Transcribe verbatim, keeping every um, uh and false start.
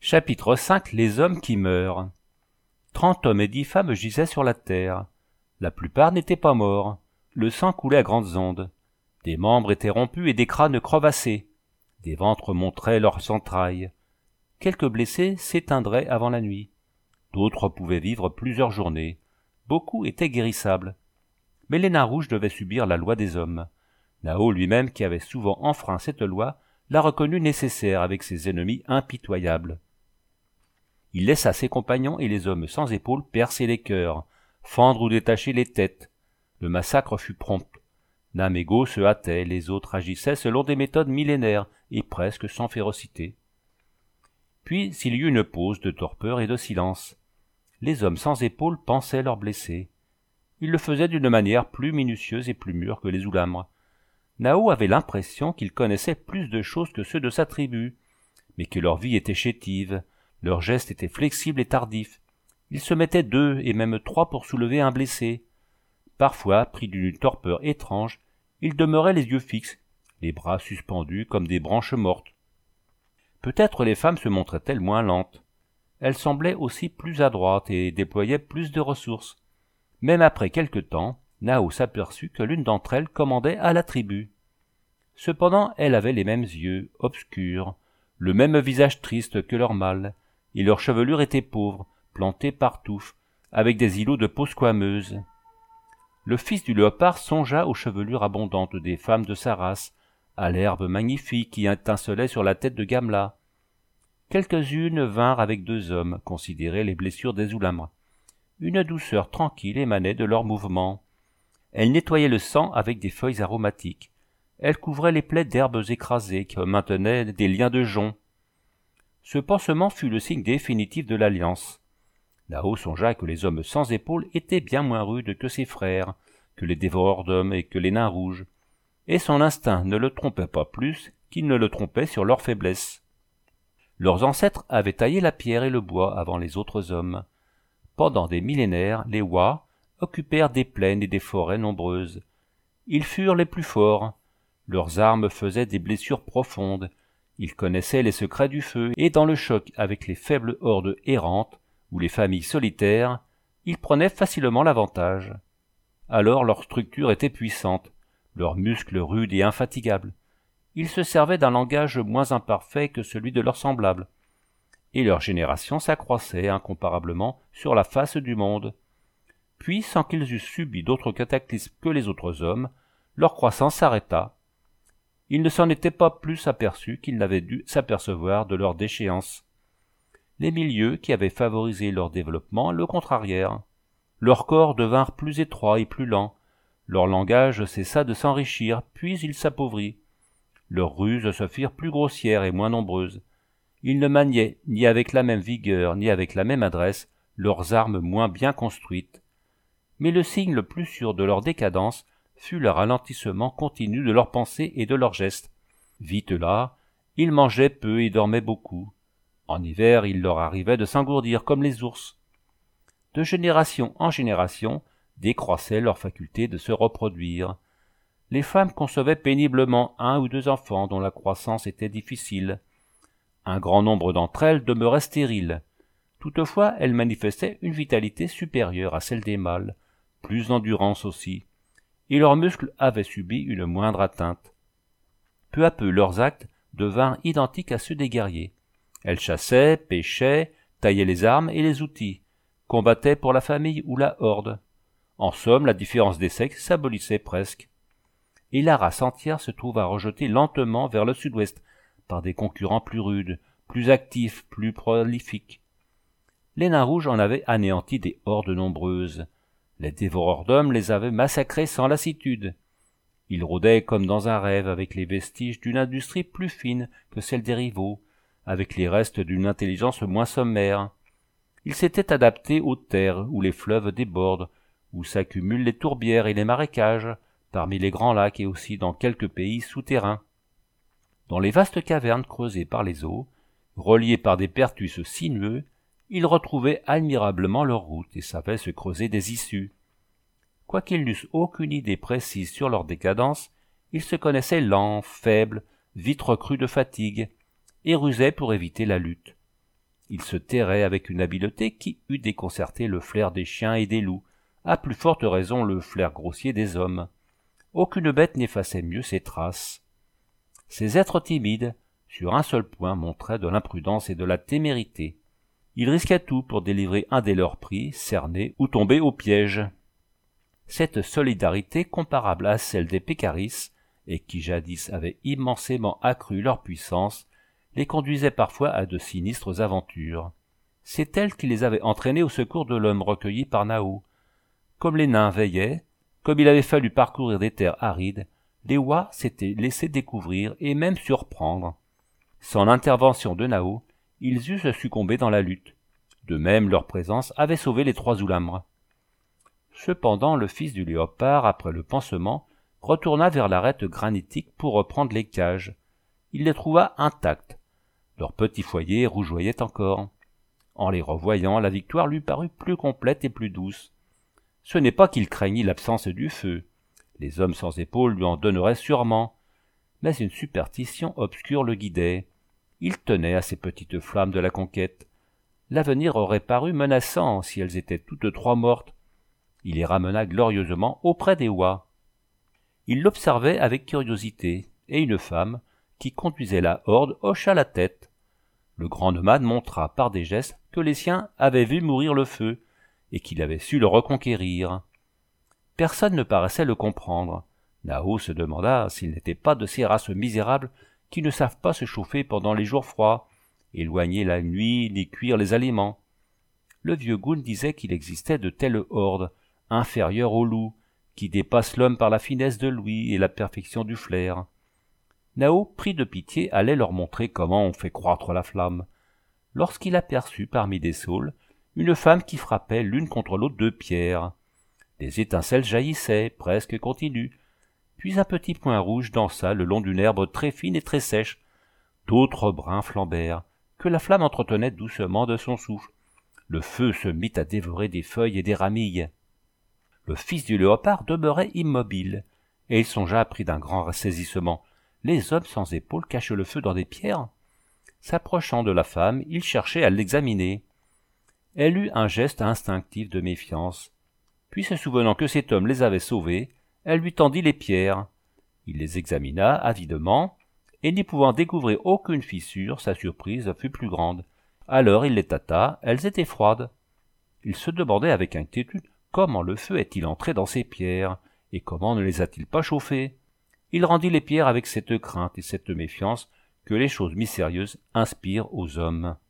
Chapitre cinq. Les hommes qui meurent. Trente hommes et dix femmes gisaient sur la terre. La plupart n'étaient pas morts. Le sang coulait à grandes ondes. Des membres étaient rompus et des crânes crevassés. Des ventres montraient leurs entrailles. Quelques blessés s'éteindraient avant la nuit. D'autres pouvaient vivre plusieurs journées. Beaucoup étaient guérissables. Mais les nains rouges devaient subir la loi des hommes. Nao lui-même, qui avait souvent enfreint cette loi, la reconnut nécessaire avec ses ennemis impitoyables. Il laissa ses compagnons et les hommes sans épaules percer les cœurs, fendre ou détacher les têtes. Le massacre fut prompt. Namégo se hâtait, les autres agissaient selon des méthodes millénaires et presque sans férocité. Puis il y eut une pause de torpeur et de silence. Les hommes sans épaules pansaient leurs blessés. Ils le faisaient d'une manière plus minutieuse et plus mûre que les Oulamres. Nao avait l'impression qu'ils connaissaient plus de choses que ceux de sa tribu, mais que leur vie était chétive, leurs gestes étaient flexibles et tardifs. Ils se mettaient deux et même trois pour soulever un blessé. Parfois, pris d'une torpeur étrange, ils demeuraient les yeux fixes, les bras suspendus comme des branches mortes. Peut-être les femmes se montraient-elles moins lentes. Elles semblaient aussi plus adroites et déployaient plus de ressources. Même après quelque temps, Nao s'aperçut que l'une d'entre elles commandait à la tribu. Cependant, elle avait les mêmes yeux, obscurs, le même visage triste que leur mâle, et leur chevelure était pauvre, plantée par touffes, avec des îlots de peau squameuse. Le fils du léopard songea aux chevelures abondantes des femmes de sa race, à l'herbe magnifique qui étincelait sur la tête de Gamla. Quelques-unes vinrent avec deux hommes considérer les blessures des Oulamres. Une douceur tranquille émanait de leurs mouvements. Elles nettoyaient le sang avec des feuilles aromatiques. Elles couvraient les plaies d'herbes écrasées qui maintenaient des liens de jonc. Ce pansement fut le signe définitif de l'alliance. Nao songea que les hommes sans épaules étaient bien moins rudes que ses frères, que les dévoreurs d'hommes et que les nains rouges, et son instinct ne le trompait pas plus qu'il ne le trompait sur leur faiblesse. Leurs ancêtres avaient taillé la pierre et le bois avant les autres hommes. Pendant des millénaires, les Wa occupèrent des plaines et des forêts nombreuses. Ils furent les plus forts. Leurs armes faisaient des blessures profondes. Ils connaissaient les secrets du feu, et dans le choc avec les faibles hordes errantes ou les familles solitaires, ils prenaient facilement l'avantage. Alors leur structure était puissante, leurs muscles rudes et infatigables. Ils se servaient d'un langage moins imparfait que celui de leurs semblables, et leur génération s'accroissait incomparablement sur la face du monde. Puis, sans qu'ils eussent subi d'autres cataclysmes que les autres hommes, leur croissance s'arrêta. Ils ne s'en étaient pas plus aperçus qu'ils n'avaient dû s'apercevoir de leur déchéance. Les milieux qui avaient favorisé leur développement le contrarièrent. Leurs corps devinrent plus étroits et plus lents. Leur langage cessa de s'enrichir, puis il s'appauvrit. Leurs ruses se firent plus grossières et moins nombreuses. Ils ne maniaient ni avec la même vigueur ni avec la même adresse leurs armes moins bien construites. Mais le signe le plus sûr de leur décadence fut le ralentissement continu de leurs pensées et de leurs gestes. Vite là, ils mangeaient peu et dormaient beaucoup. En hiver, il leur arrivait de s'engourdir comme les ours. De génération en génération, décroissait leur faculté de se reproduire. Les femmes concevaient péniblement un ou deux enfants dont la croissance était difficile. Un grand nombre d'entre elles demeuraient stériles. Toutefois, elles manifestaient une vitalité supérieure à celle des mâles, plus d'endurance aussi, et leurs muscles avaient subi une moindre atteinte. Peu à peu, leurs actes devinrent identiques à ceux des guerriers. Elles chassaient, pêchaient, taillaient les armes et les outils, combattaient pour la famille ou la horde. En somme, la différence des sexes s'abolissait presque. Et la race entière se trouva rejetée lentement vers le sud-ouest par des concurrents plus rudes, plus actifs, plus prolifiques. Les nains rouges en avaient anéanti des hordes nombreuses. Les dévoreurs d'hommes les avaient massacrés sans lassitude. Ils rôdaient comme dans un rêve avec les vestiges d'une industrie plus fine que celle des rivaux, avec les restes d'une intelligence moins sommaire. Ils s'étaient adaptés aux terres où les fleuves débordent, où s'accumulent les tourbières et les marécages, parmi les grands lacs et aussi dans quelques pays souterrains. Dans les vastes cavernes creusées par les eaux, reliées par des pertus sinueux, ils retrouvaient admirablement leur route et savaient se creuser des issues. Quoiqu'ils n'eussent aucune idée précise sur leur décadence, ils se connaissaient lents, faibles, vite recrues de fatigue, et rusaient pour éviter la lutte. Il se tairait avec une habileté qui eût déconcerté le flair des chiens et des loups, à plus forte raison le flair grossier des hommes. Aucune bête n'effaçait mieux ses traces. Ces êtres timides, sur un seul point, montraient de l'imprudence et de la témérité. Ils risquaient tout pour délivrer un des leurs pris, cerner ou tomber au piège. Cette solidarité comparable à celle des Pécaris, et qui jadis avait immensément accru leur puissance, les conduisait parfois à de sinistres aventures. C'est elle qui les avait entraînés au secours de l'homme recueilli par Nao. Comme les nains veillaient, comme il avait fallu parcourir des terres arides, les oies s'étaient laissés découvrir et même surprendre. Sans l'intervention de Nao, ils eussent succombé dans la lutte. De même, leur présence avait sauvé les trois Oulamres. Cependant, le fils du léopard, après le pansement, retourna vers l'arête granitique pour reprendre les cages. Il les trouva intactes. Leur petit foyer rougeoyait encore. En les revoyant, la victoire lui parut plus complète et plus douce. Ce n'est pas qu'il craignît l'absence du feu. Les hommes sans épaules lui en donneraient sûrement. Mais une superstition obscure le guidait. Il tenait à ces petites flammes de la conquête. L'avenir aurait paru menaçant si elles étaient toutes trois mortes. Il les ramena glorieusement auprès des oies. Il l'observait avec curiosité, et une femme, qui conduisait la horde, hocha la tête. Le grand nomade montra par des gestes que les siens avaient vu mourir le feu, et qu'il avait su le reconquérir. Personne ne paraissait le comprendre. Nao se demanda s'il n'était pas de ces races misérables qui ne savent pas se chauffer pendant les jours froids, éloigner la nuit ni cuire les aliments. Le vieux Goun disait qu'il existait de telles hordes, inférieures aux loups, qui dépassent l'homme par la finesse de l'ouïe et la perfection du flair. Nao, pris de pitié, allait leur montrer comment on fait croître la flamme, lorsqu'il aperçut parmi des saules une femme qui frappait l'une contre l'autre de pierres. Des étincelles jaillissaient, presque continues, puis un petit point rouge dansa le long d'une herbe très fine et très sèche. D'autres brins flambèrent, que la flamme entretenait doucement de son souffle. Le feu se mit à dévorer des feuilles et des ramilles. Le fils du léopard demeurait immobile, et il songea pris d'un grand ressaisissement. Les hommes sans épaules cachent le feu dans des pierres. S'approchant de la femme, il cherchait à l'examiner. Elle eut un geste instinctif de méfiance. Puis se souvenant que cet homme les avait sauvés, elle lui tendit les pierres. Il les examina avidement, et n'y pouvant découvrir aucune fissure, sa surprise fut plus grande. Alors il les tâta, elles étaient froides. Il se demandait avec inquiétude comment le feu est-il entré dans ces pierres, et comment ne les a-t-il pas chauffées. Il rendit les pierres avec cette crainte et cette méfiance que les choses mystérieuses inspirent aux hommes.